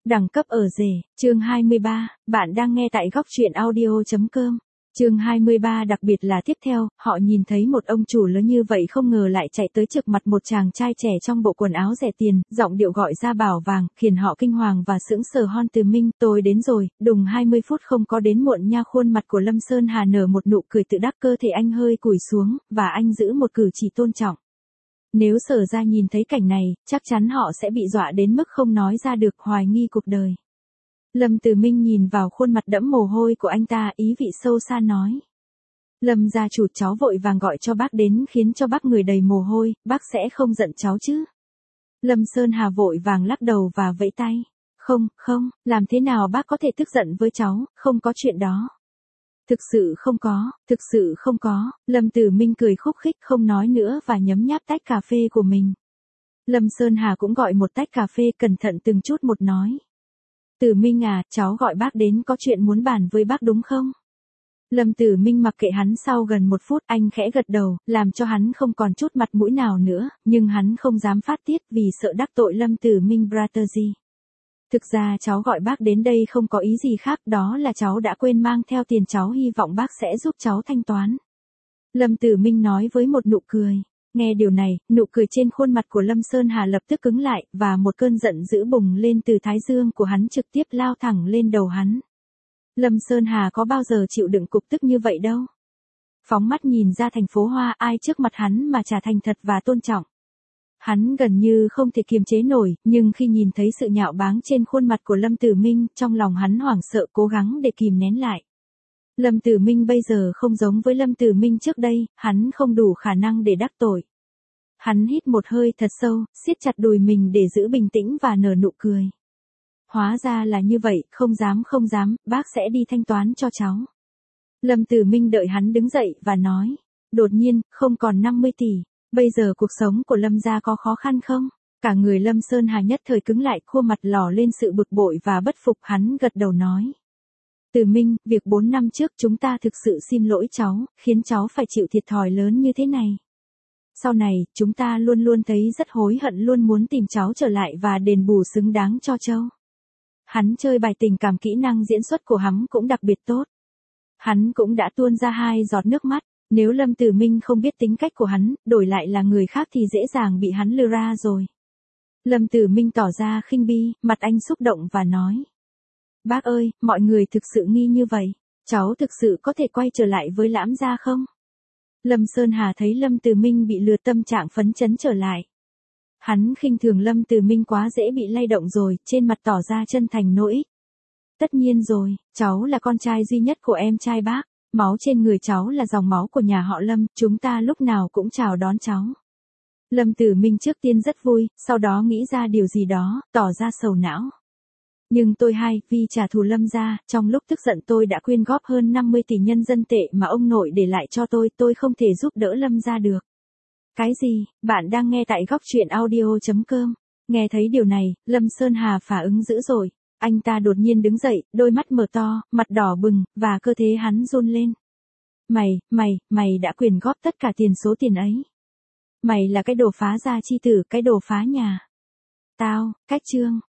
Đẳng cấp ở rể, chương 23, bạn đang nghe tại góc truyện audio.com. Chương 23 đặc biệt là tiếp theo, họ nhìn thấy một ông chủ lớn như vậy không ngờ lại chạy tới trực mặt một chàng trai trẻ trong bộ quần áo rẻ tiền, giọng điệu gọi ra bảo vàng, khiến họ kinh hoàng và sững sờ. Hon Từ Minh, tôi đến rồi, đùng 20 phút không có đến muộn nha. Khuôn mặt của Lâm Sơn Hà nở một nụ cười tự đắc, cơ thể anh hơi cúi xuống, và anh giữ một cử chỉ tôn trọng. Nếu Sở Gia nhìn thấy cảnh này, chắc chắn họ sẽ bị dọa đến mức không nói ra được, hoài nghi cuộc đời. Lâm Từ Minh nhìn vào khuôn mặt đẫm mồ hôi của anh ta, ý vị sâu xa nói. Lâm gia chủ, cháu vội vàng gọi cho bác đến khiến cho bác người đầy mồ hôi, bác sẽ không giận cháu chứ? Lâm Sơn Hà vội vàng lắc đầu và vẫy tay. Không, làm thế nào bác có thể tức giận với cháu, không có chuyện đó. Thực sự không có, Lâm Tử Minh cười khúc khích không nói nữa và nhấm nháp tách cà phê của mình. Lâm Sơn Hà cũng gọi một tách cà phê, cẩn thận từng chút một nói. Tử Minh à, cháu gọi bác đến có chuyện muốn bàn với bác đúng không? Lâm Tử Minh mặc kệ hắn, sau gần một phút anh khẽ gật đầu, làm cho hắn không còn chút mặt mũi nào nữa, nhưng hắn không dám phát tiết vì sợ đắc tội Lâm Tử Minh Brotherji. Thực ra cháu gọi bác đến đây không có ý gì khác, đó là cháu đã quên mang theo tiền, cháu hy vọng bác sẽ giúp cháu thanh toán. Lâm Tử Minh nói với một nụ cười. Nghe điều này, nụ cười trên khuôn mặt của Lâm Sơn Hà lập tức cứng lại, và một cơn giận dữ bùng lên từ thái dương của hắn, trực tiếp lao thẳng lên đầu hắn. Lâm Sơn Hà có bao giờ chịu đựng cục tức như vậy đâu. Phóng mắt nhìn ra thành phố Hoa, ai trước mặt hắn mà chả thành thật và tôn trọng. Hắn gần như không thể kiềm chế nổi, nhưng khi nhìn thấy sự nhạo báng trên khuôn mặt của Lâm Tử Minh, trong lòng hắn hoảng sợ, cố gắng để kìm nén lại. Lâm Tử Minh bây giờ không giống với Lâm Tử Minh trước đây, hắn không đủ khả năng để đắc tội. Hắn hít một hơi thật sâu, siết chặt đùi mình để giữ bình tĩnh và nở nụ cười. Hóa ra là như vậy, không dám, bác sẽ đi thanh toán cho cháu. Lâm Tử Minh đợi hắn đứng dậy và nói. Đột nhiên, không còn 50 tỷ. Bây giờ cuộc sống của Lâm gia có khó khăn không? Cả người Lâm Sơn Hà nhất thời cứng lại, khuôn mặt lỏ lên sự bực bội và bất phục. Hắn gật đầu nói. Từ Minh, việc 4 năm trước chúng ta thực sự xin lỗi cháu, khiến cháu phải chịu thiệt thòi lớn như thế này. Sau này, chúng ta luôn luôn thấy rất hối hận, luôn muốn tìm cháu trở lại và đền bù xứng đáng cho Châu. Hắn chơi bài tình cảm, kỹ năng diễn xuất của hắn cũng đặc biệt tốt. Hắn cũng đã tuôn ra 2 giọt nước mắt. Nếu Lâm Tử Minh không biết tính cách của hắn, đổi lại là người khác thì dễ dàng bị hắn lừa ra rồi. Lâm Tử Minh tỏ ra khinh bi, mặt anh xúc động và nói. Bác ơi, mọi người thực sự nghi như vậy, cháu thực sự có thể quay trở lại với Lãm gia không? Lâm Sơn Hà thấy Lâm Tử Minh bị lừa, tâm trạng phấn chấn trở lại. Hắn khinh thường Lâm Tử Minh quá dễ bị lay động rồi, trên mặt tỏ ra chân thành nỗi. Tất nhiên rồi, cháu là con trai duy nhất của em trai bác. Máu trên người cháu là dòng máu của nhà họ Lâm, chúng ta lúc nào cũng chào đón cháu. Lâm Tử Minh trước tiên rất vui, sau đó nghĩ ra điều gì đó, tỏ ra sầu não. Nhưng tôi hay, vì trả thù Lâm gia, trong lúc tức giận tôi đã quyên góp hơn 50 tỷ nhân dân tệ mà ông nội để lại cho tôi không thể giúp đỡ Lâm gia được. Cái gì, bạn đang nghe tại góc truyện audio.com. Nghe thấy điều này, Lâm Sơn Hà phản ứng dữ dội. Anh ta đột nhiên đứng dậy, đôi mắt mở to, mặt đỏ bừng, và cơ thể hắn run lên. Mày đã quyên góp tất cả số tiền ấy. Mày là cái đồ phá gia chi tử, cái đồ phá nhà. Tao, cách chương.